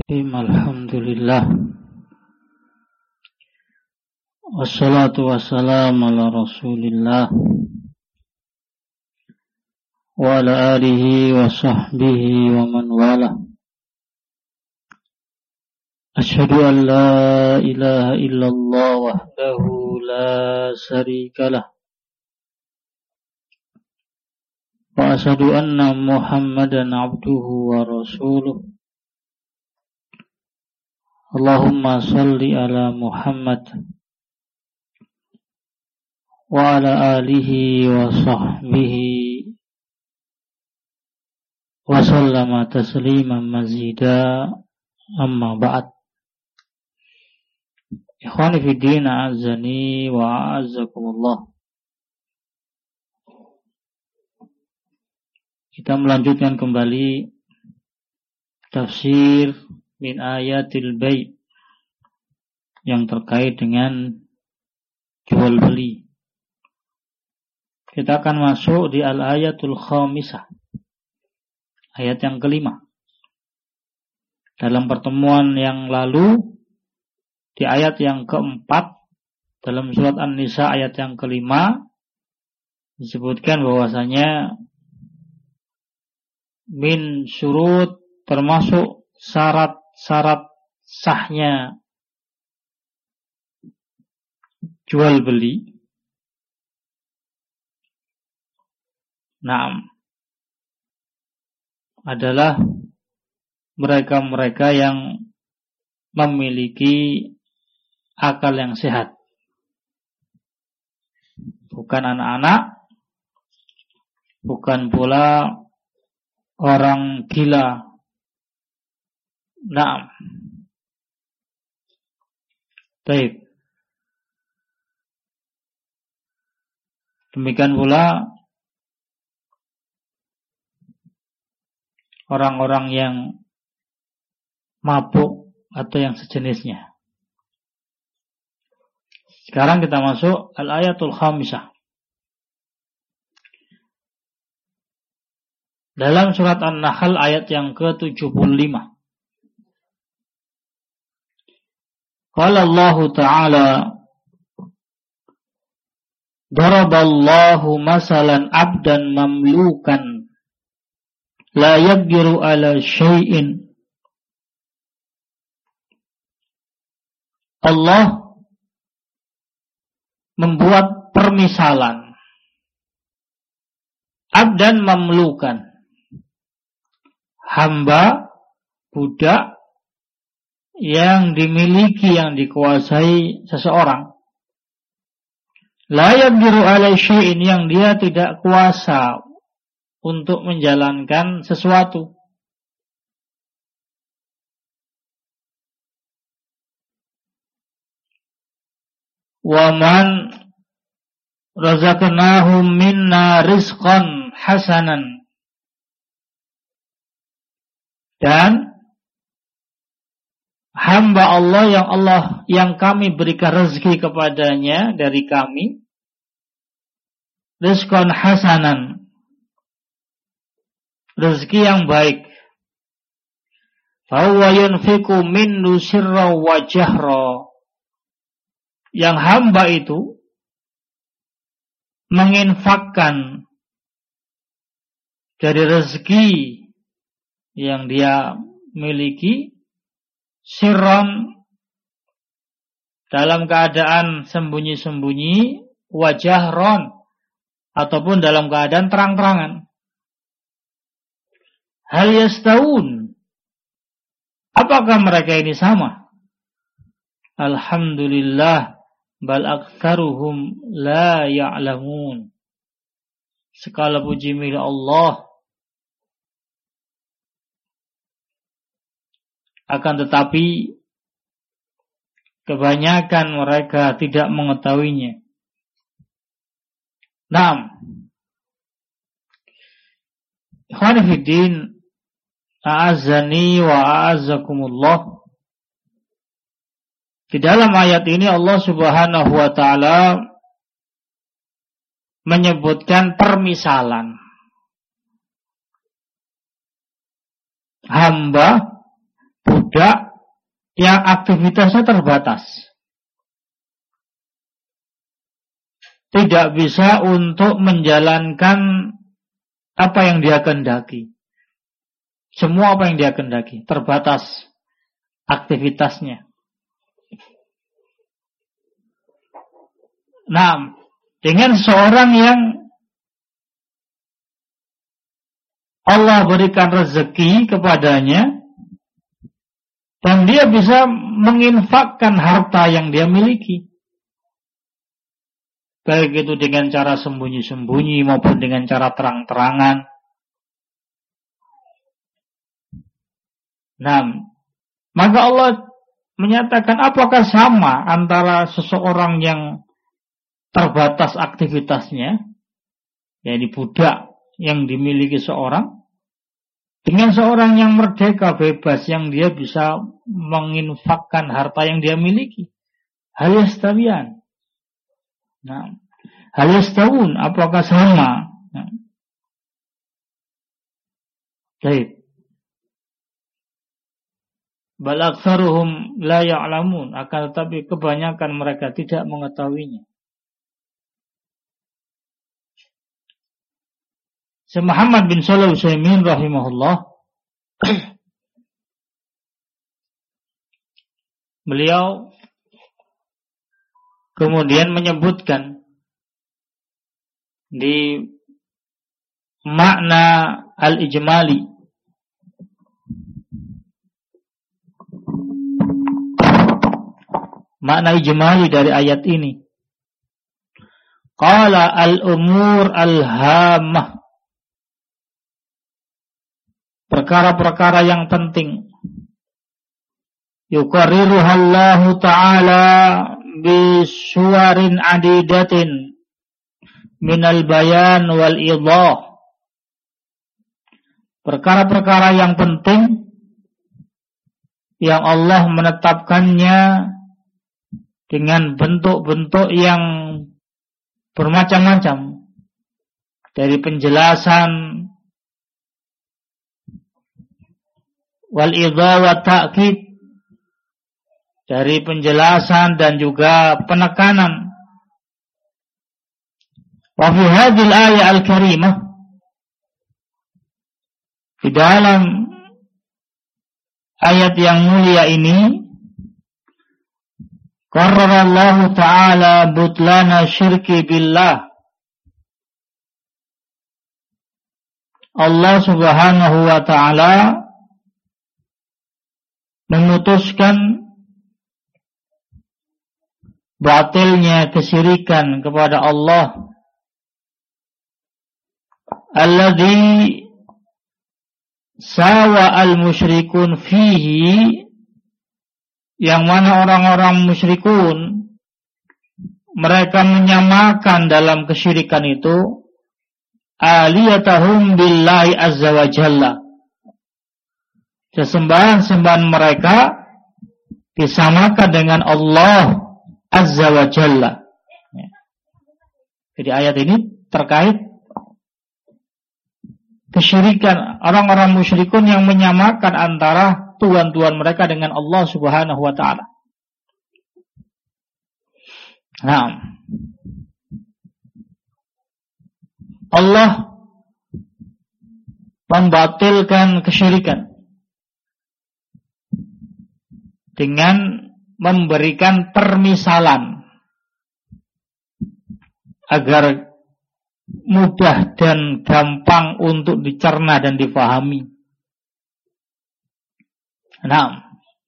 Alhamdulillah. Wassalatu wassalamu ala Rasulillah wa ala alihi wa sahbihi wa man wala. Asyhadu an la ilaha illallah wahdahu la syarikalah. Wa asyhadu anna Muhammadan abduhu wa rasuluh. Allahumma salli ala Muhammad wa ala alihi wa sahbihi wa sallama tasliman mazida, amma ba'd. Ikhwani fi din, a'azzani wa a'azzakumullah. Kita melanjutkan kembali tafsir min ayatil bai' yang terkait dengan jual beli. Kita akan masuk di al-ayatul khamisah, ayat yang kelima. Dalam pertemuan yang lalu, di ayat yang keempat dalam surat An-Nisa ayat yang kelima disebutkan bahwasanya min syurut, termasuk syarat-syarat sahnya jual beli. Adalah mereka-mereka yang memiliki akal yang sehat, bukan anak-anak, bukan pula orang gila. Baik. Demikian pula orang-orang yang mabuk atau yang sejenisnya. Sekarang kita masuk al-ayatul khamisah. Dalam surat An-Nahl ayat yang ke-75. Qala Allah Ta'ala, daraballahu masalan abdan mamlukan la yaqdiru ala syai'in. Allah membuat permisalan abdan mamlukan, hamba, budak yang dimiliki, yang dikuasai seseorang. La yaqdiru ala syai'in, yang dia tidak kuasa untuk menjalankan sesuatu. Wa man razaqnahum minna rizqan hasanan, dan hamba Allah yang kami berikan rezeki kepadanya dari kami, rizqan hasanan, rezeki yang baik. Fa huwa yunfiqu minhu sirra wa jahra, yang hamba itu menginfakkan dari rezeki yang dia miliki, sirron, dalam keadaan sembunyi-sembunyi, wajahron, ataupun dalam keadaan terang-terangan. Hal yastaun, apakah mereka ini sama? Alhamdulillah, bal aktsaruhum la ya'lamun. Segala puji milik Allah, akan tetapi kebanyakan mereka tidak mengetahuinya. Ikhwani fiddin, a'azzani wa a'azzakumullah. Di dalam ayat ini Allah Subhanahu wa ta'ala menyebutkan permisalan hamba budak yang aktivitasnya terbatas. Tidak bisa untuk menjalankan apa yang dia kehendaki. Semua apa yang dia kehendaki, terbatas aktivitasnya. Nah, dengan seorang yang Allah berikan rezeki kepadanya dan dia bisa menginfakkan harta yang dia miliki, baik itu dengan cara sembunyi-sembunyi maupun dengan cara terang-terangan. Nah, maka Allah menyatakan apakah sama antara seseorang yang terbatas aktivitasnya, yakni budak yang dimiliki seorang, dengan seorang yang merdeka bebas yang dia bisa menginfakkan harta yang dia miliki. Hal yastawiyan. Nah, hal yastawun, apakah sama? Nah. Baik. Bal aktsaruhum la ya'lamun, akan tetapi kebanyakan mereka tidak mengetahuinya. Syekh Muhammad bin Shalih Al-Utsaimin rahimahullah, beliau kemudian menyebutkan di makna al-ijmali, makna ijmali dari ayat ini. Qala al-umur al-hammah, perkara-perkara yang penting. Yuqarriruhallahu ta'ala bisuwarin adidatin minal bayan wal idah. Perkara-perkara yang penting yang Allah menetapkannya dengan bentuk-bentuk yang bermacam-macam, dari penjelasan wal idah wa ta'kid, dari penjelasan dan juga penekanan. Wa fi hadhil ayat al-karimah, di dalam ayat yang mulia ini, qarrarallahu ta'ala butlana syirki billah. Allah subhanahu wa ta'ala memutuskan batilnya kesyirikan kepada Allah, alladzi sawa al-musyrikun fihi, yang mana orang-orang musyrikun mereka menyamakan dalam kesyirikan itu aliyatahum billahi azza wa jalla, sesembahan-sembahan mereka disamakan dengan Allah azza wa jalla. Jadi ayat ini terkait kesyirikan orang-orang musyrikun yang menyamakan antara tuhan-tuhan mereka dengan Allah subhanahu wa ta'ala. Nah, Allah membatalkan kesyirikan dengan memberikan permisalan agar mudah dan gampang untuk dicerna dan difahami. Nah,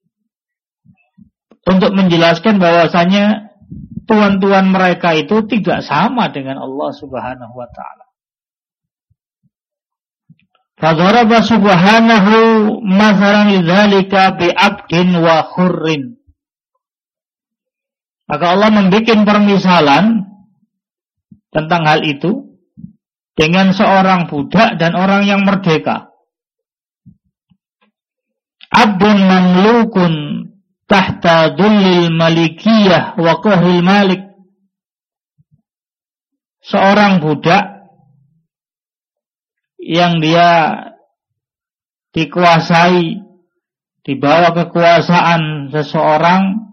untuk menjelaskan bahwasanya tuhan-tuhan mereka itu tidak sama dengan Allah subhanahu wa ta'ala. Fadaraba subhanahu mathalan lidzalika bi'abdin wa khurrin. Maka Allah membuat permisalan tentang hal itu dengan seorang budak dan orang yang merdeka. Abdun mamlukun tahta dhullil malikiyah wa qahril malik. Seorang budak yang dia dikuasai, di bawah kekuasaan seseorang,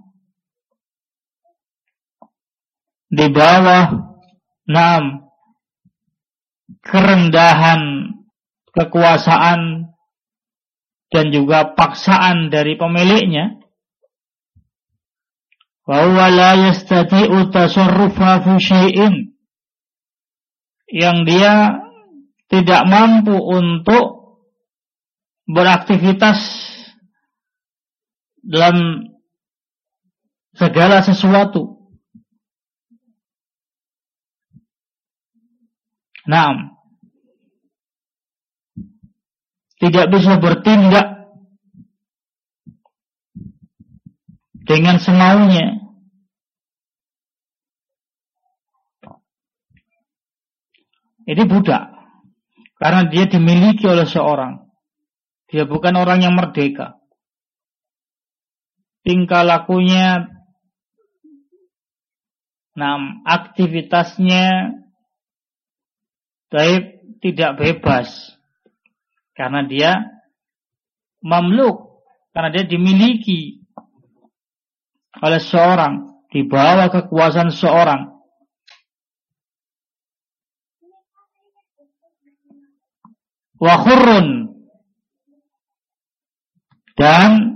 di bawah kerendahan kekuasaan dan juga paksaan dari pemiliknya, wa huwa la yastati'u tasarrufa fi syai'in, yang dia tidak mampu untuk beraktivitas dalam segala sesuatu. Tidak bisa bertindak dengan semaunya. Ini budak, karena dia dimiliki oleh seorang. Dia bukan orang yang merdeka. Tingkah lakunya, aktivitasnya tidak bebas, karena dia mamluk, karena dia dimiliki oleh seorang, di bawah kekuasaan seorang. Wa khurrun, dan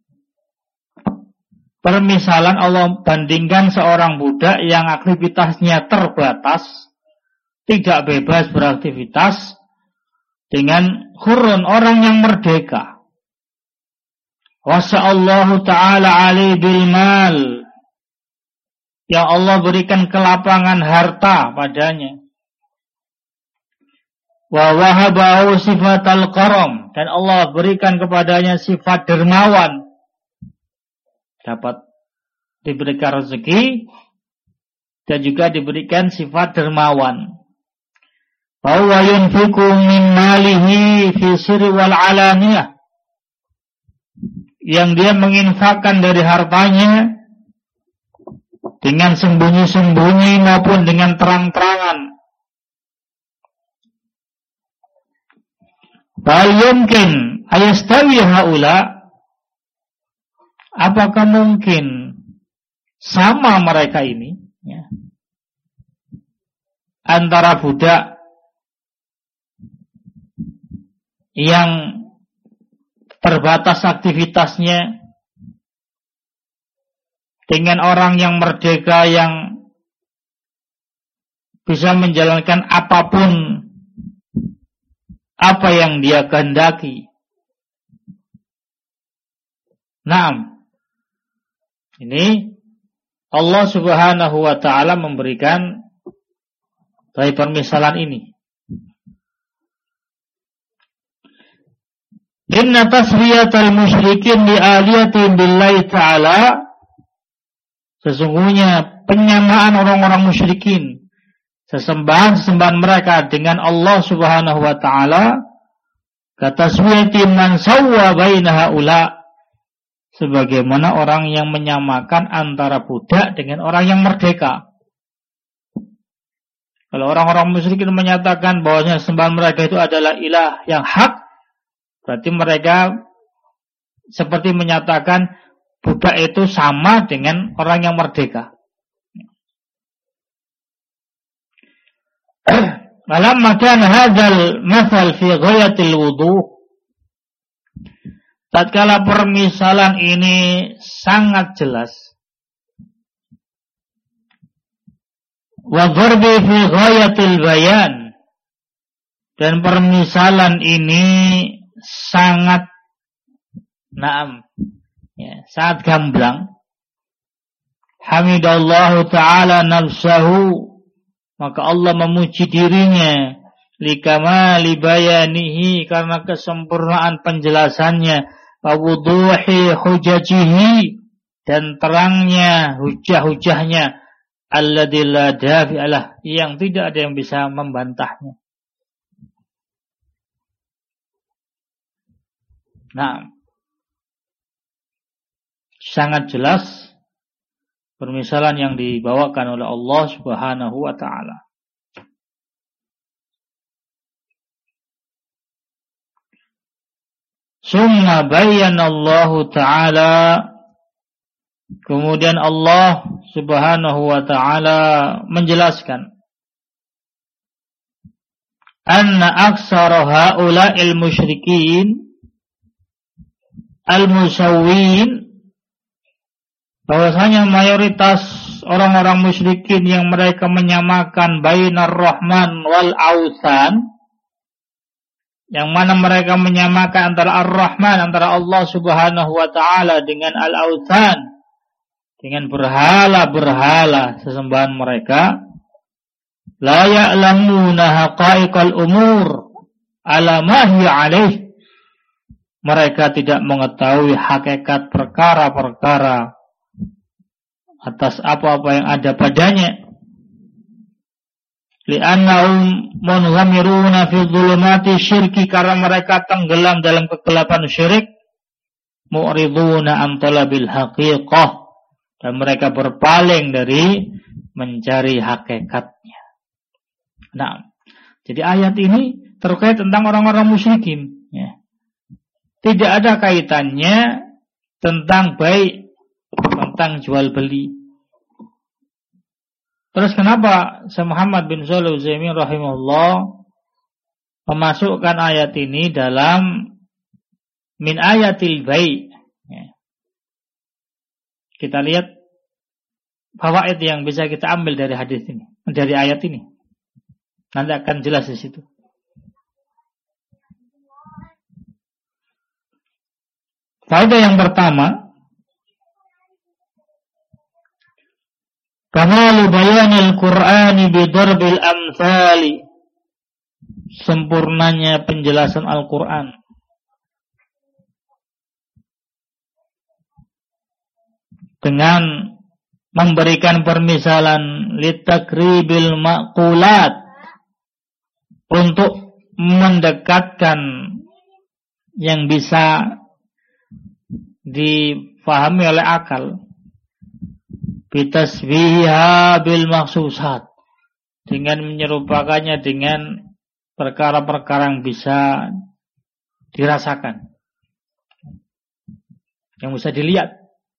permisalan Allah bandingkan seorang budak yang aktivitasnya terbatas, tidak bebas beraktivitas, dengan khurrun, orang yang merdeka. Wasa'allahu ta'ala alaihi bil mal, yang Allah berikan kelapangan harta padanya. Wa wahabahu sifatal karam, dan Allah berikan kepadanya sifat dermawan, dapat diberikan rezeki dan juga diberikan sifat dermawan. Wa huwa yunfiqu min malihi fi sirri wal alaniyah, yang dia menginfakkan dari hartanya dengan sembunyi-sembunyi maupun dengan terang-terangan. Bal yumkin ayastawi haula, apakah mungkin sama mereka ini, ya, antara budak yang terbatas aktivitasnya dengan orang yang merdeka yang bisa menjalankan apapun apa yang dia kehendaki. Ini Allah Subhanahu wa ta'ala memberikan dari permisalan ini. Inna taswiyatal musyrikin bi aliyatin billahi ta'ala, sesungguhnya penyamaan orang-orang musyrikin, sesembahan mereka dengan Allah Subhanahu wa ta'ala, kataswiyati man sawwa baina haula, sebagaimana orang yang menyamakan antara budak dengan orang yang merdeka. Kalau orang-orang musyrikin menyatakan bahwasanya sembahan mereka itu adalah ilah yang hak, berarti mereka seperti menyatakan budak itu sama dengan orang yang merdeka. Falamma kana hadzal mathal fi ghayatil wuduh, tatkala permisalan ini sangat jelas, wa dharbi fi ghayatil bayan, dan permisalan ini sangat sangat gamblang, hamidallahu ta'ala nafsahu, maka Allah memuji dirinya, likamali bayanihi, karena kesempurnaan penjelasannya, wa wuduhi hujajihi, dan terangnya hujah-hujahnya, alladzi la dafi'alah, yang tidak ada yang bisa membantahnya. Sangat jelas permisalan yang dibawakan oleh Allah Subhanahu wa ta'ala. Summa bayyanallahu ta'ala, kemudian Allah subhanahu wa ta'ala menjelaskan, anna aksara ha'ula'il musyrikin al-musawwin, bahwasanya mayoritas orang-orang musyrikin yang mereka menyamakan bainar rahman wal ausan, yang mana mereka menyamakan antara ar-rahman, antara Allah subhanahu wa ta'ala dengan al-ausan, dengan berhala-berhala sesembahan mereka, la ya'lamuna haqa'iqal umur ala ma hiya alaih, mereka tidak mengetahui hakikat perkara-perkara atas apa-apa yang ada padanya. Li'annahum munghamiruna fi dhulumati syirki, karena mereka tenggelam dalam kegelapan syirik. Mu'riduna an talabil haqiqah, dan mereka berpaling dari mencari hakikatnya. Nah, jadi ayat ini terkait tentang orang-orang musyrikin, ya. Tidak ada kaitannya tentang baik, tentang jual beli. Terus kenapa Syekh Muhammad bin Shalih Al-Utsaimin rahimahullah memasukkan ayat ini dalam min ayatil bai'? Ya. Kita lihat fawaid yang bisa kita ambil dari hadis ini, dari ayat ini. Nanti akan jelas di situ. Faedah yang pertama, kamalu bayanil Qur'ani bidarbil amthali, sempurnanya penjelasan Al-Quran dengan memberikan permisalan litakribil maqulat, untuk mendekatkan yang bisa difahami oleh akal, bitasbiha bil maksusat, dengan menyerupakannya dengan perkara-perkara yang bisa dirasakan, yang bisa dilihat.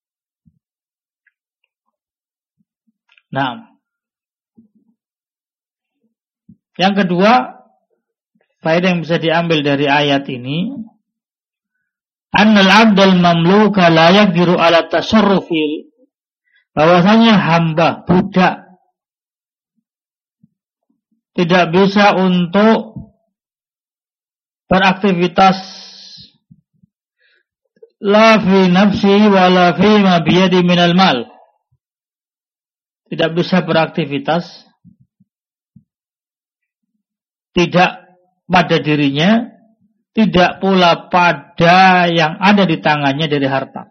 Nah, yang kedua, faedah yang bisa diambil dari ayat ini, annal abdal mamluka la yaqdiru ala tasarrufil, bahwasanya hamba, budak, tidak bisa untuk beraktivitas la fi nafsi wa la fi ma biyadi minal mal, tidak bisa beraktivitas, tidak pada dirinya, tidak pula pada yang ada di tangannya dari harta.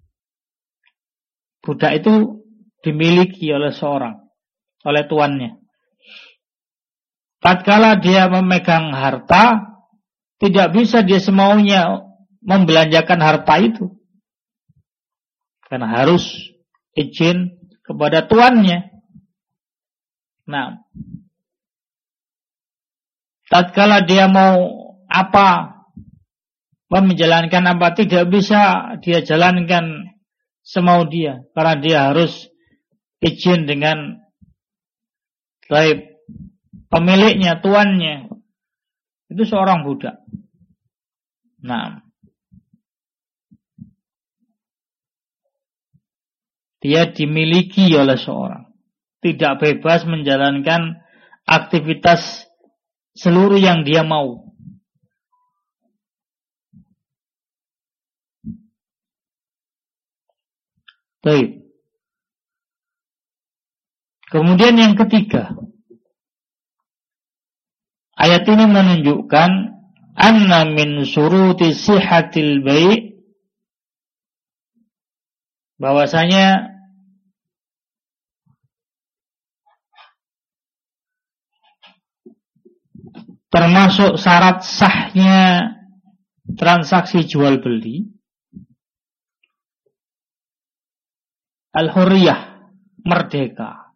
Budak itu dimiliki oleh seorang, oleh tuannya. Tatkala dia memegang harta, tidak bisa dia semaunya membelanjakan harta itu, karena harus izin kepada tuannya. Nah, tatkala dia mau apa, menjalankan apa, tidak bisa dia jalankan semau dia, karena dia harus izin dengan pemiliknya, tuannya. Itu seorang budak. Nah, dia dimiliki oleh seorang, tidak bebas menjalankan aktivitas seluruh yang dia mau. Baik. Kemudian yang ketiga, ayat ini menunjukkan anna min syuruti sihhatil bai', bahwasanya termasuk syarat sahnya transaksi jual beli al-hurriyah, merdeka.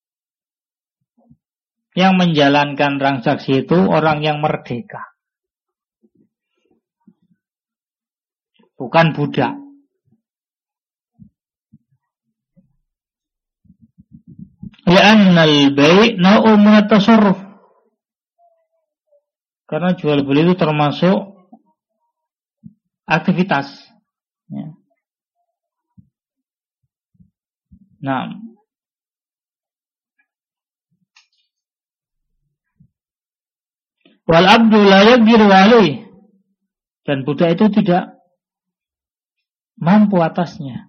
Yang menjalankan transaksi itu orang yang merdeka. bukan budak. Li'annal bai' nau'un min at-tasarruf. Karena jual beli itu termasuk aktivitas. Ya. Nah, wal abdu la yaqdiru alaih, dan budak itu tidak mampu atasnya.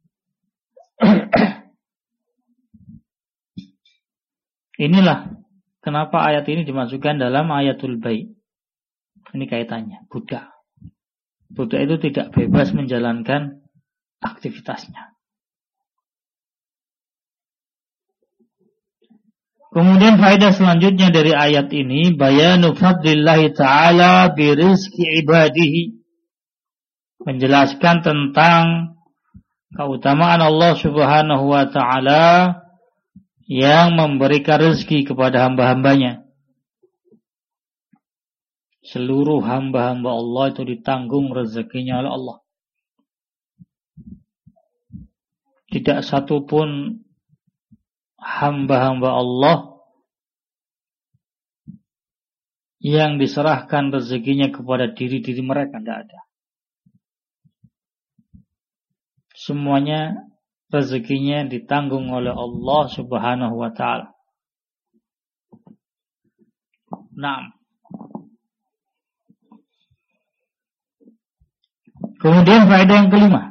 Inilah kenapa ayat ini dimasukkan dalam ayatul bai'. Ini kaitannya, budak. Budak itu tidak bebas menjalankan aktivitasnya. Kemudian faedah selanjutnya dari ayat ini, bayanu fadlillahi ta'ala birizki ibadihi. Menjelaskan tentang keutamaan Allah subhanahu wa ta'ala yang memberikan rezeki kepada hamba-hambanya. Seluruh hamba-hamba Allah itu ditanggung rezekinya oleh Allah. Tidak satu pun hamba-hamba Allah yang diserahkan rezekinya kepada diri-diri mereka, tidak ada. Semuanya rezekinya ditanggung oleh Allah subhanahu wa ta'ala. Nah, kemudian faedah yang kelima,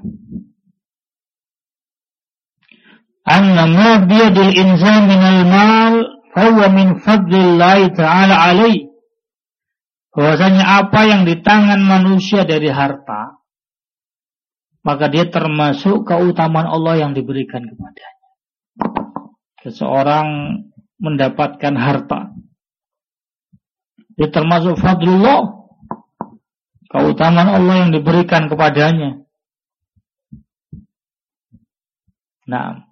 anna ma biyadil insan minal mal fahuwa min fadlillahi ta'ala alaih. Bahwasanya apa yang di tangan manusia dari harta, maka dia termasuk keutamaan Allah yang diberikan kepadanya. Seseorang mendapatkan harta, dia termasuk fadlullah, keutamaan Allah yang diberikan kepadanya. Nah,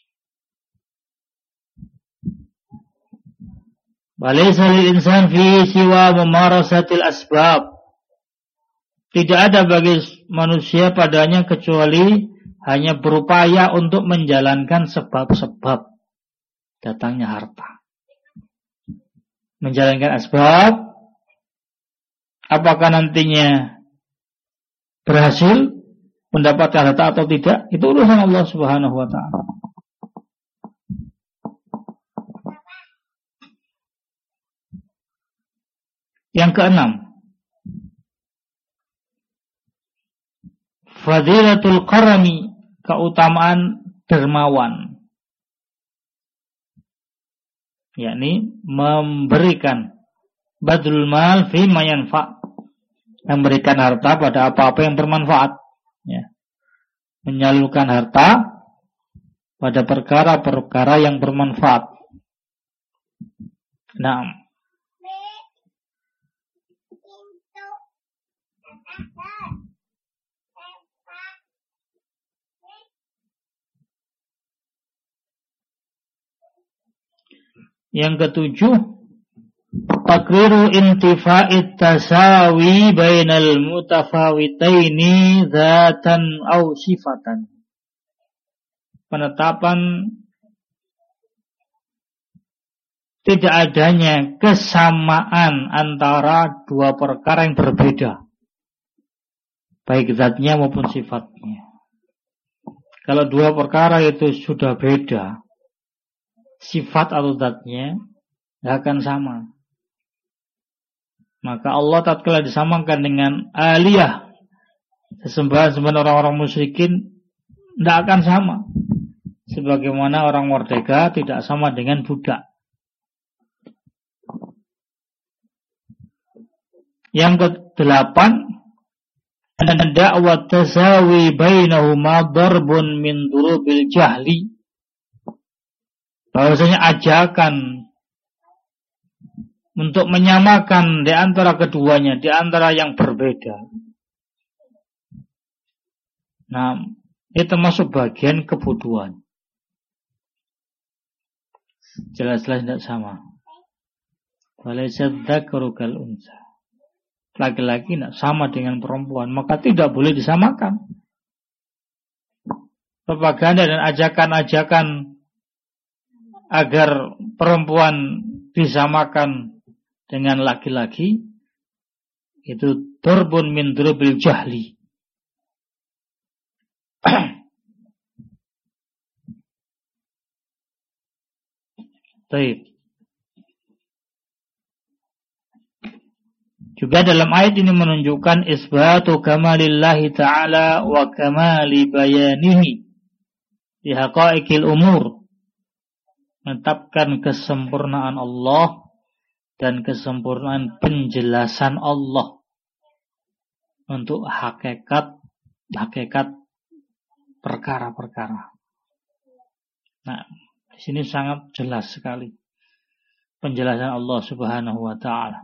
walaysa lil insan fi siwa mamarasatil asbab. Tidak ada bagi manusia padanya kecuali hanya berupaya untuk menjalankan sebab-sebab datangnya harta. Menjalankan asbab, apakah nantinya berhasil mendapatkan harta atau tidak, itu urusan Allah subhanahu wa ta'ala. Yang keenam, fadilatul qarami, keutamaan dermawan, yakni memberikan badrul mal fi ma yanfa, memberikan harta pada apa-apa yang bermanfaat, ya. Menyalurkan harta pada perkara-perkara yang bermanfaat. Nah, yang ketujuh, takriru intifa'it tasawi bainal mutafawitaini dzatan aw sifatan. Penetapan tidak adanya kesamaan antara dua perkara yang berbeda, baik zatnya maupun sifatnya. Kalau dua perkara itu sudah beda, sifat atau zatnya tidak akan sama. Maka Allah tatkala disamakan dengan aliyah, sesembahan-sembahan orang-orang musyrikin, tidak akan sama. Sebagaimana orang merdeka tidak sama dengan budak. Yang kedelapan, da'wat tasawi bainahuma darbun min durubil jahli. Bahwasanya ajakan untuk menyamakan di antara keduanya, di antara yang berbeda. Nah, ini termasuk bagian kebodohan. Jelas-jelas tidak sama. Walaysa dzakaru kal unsa. laki-laki tidak sama dengan perempuan, maka tidak boleh disamakan. Propaganda dan ajakan-ajakan agar perempuan disamakan dengan laki-laki itu durbun min durbil jahli. Baik. Juga dalam ayat ini menunjukkan isbatu kamalillahi ta'ala wa kamali bayanihi di haqaiqil umur, menetapkan kesempurnaan Allah dan kesempurnaan penjelasan Allah untuk hakikat perkara-perkara. Nah, di sini sangat jelas sekali penjelasan Allah Subhanahu wa taala.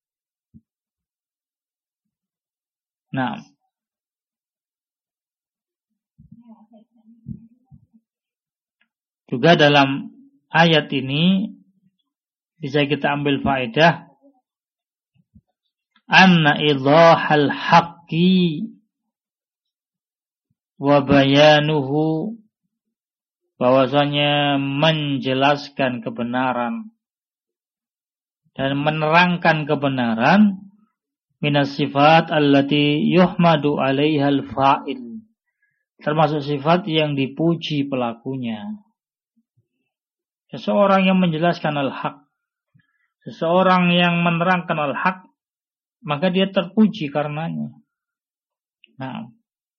Nah, juga dalam ayat ini bisa kita ambil faedah anna idhahal haqqi wa bayanuhu, bahwasanya menjelaskan kebenaran dan menerangkan kebenaran minas sifat allati yuhmadu 'alaiha al-fa'il, termasuk sifat yang dipuji pelakunya. Seseorang yang menjelaskan al-haq, seseorang yang menerangkan al-haq, maka dia terpuji karenanya. Nah,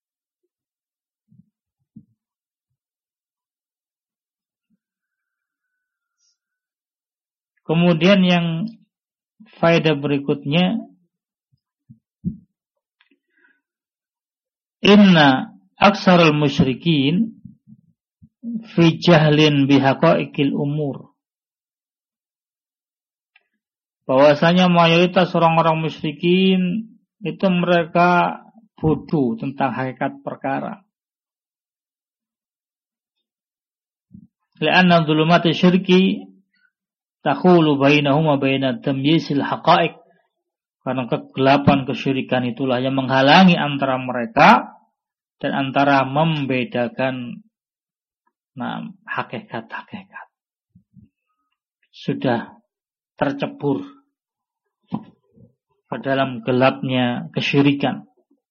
kemudian yang faedah berikutnya, inna aksarul musyrikin fi jahlin bihaqaiqil umur, bahwasanya mayoritas orang-orang musyrikin itu mereka bodoh tentang hakikat perkara. Li'anna dhulumati syirki takhulu bainahum wa baina tamyisil haqaiq, karena kegelapan kesyirikan itulah yang menghalangi antara mereka dan antara membedakan hakikat-hakikat. Sudah tercebur ke dalam gelapnya kesyirikan.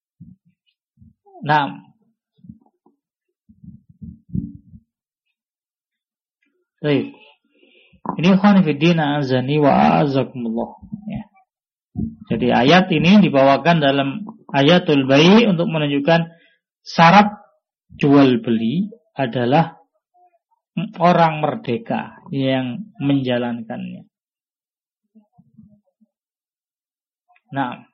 Nah, baik. Ini ikhwan fillah azani wa azakumullah. Ya. Jadi ayat ini dibawakan dalam ayatul bai' untuk menunjukkan syarat jual beli adalah orang merdeka yang menjalankannya. Nah,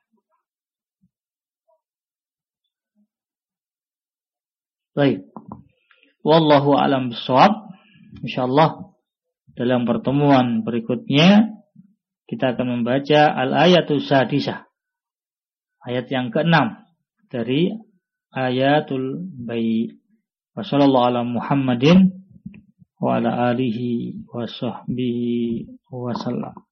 baik. Wallahu a'lam bishawab. Insyaallah dalam pertemuan berikutnya kita akan membaca al-ayatul sadisah, ayat yang ke-6 dari ayatul bai'. Wassallallahu ala Muhammadin wa ala alihi wa sahbihi wa sallam.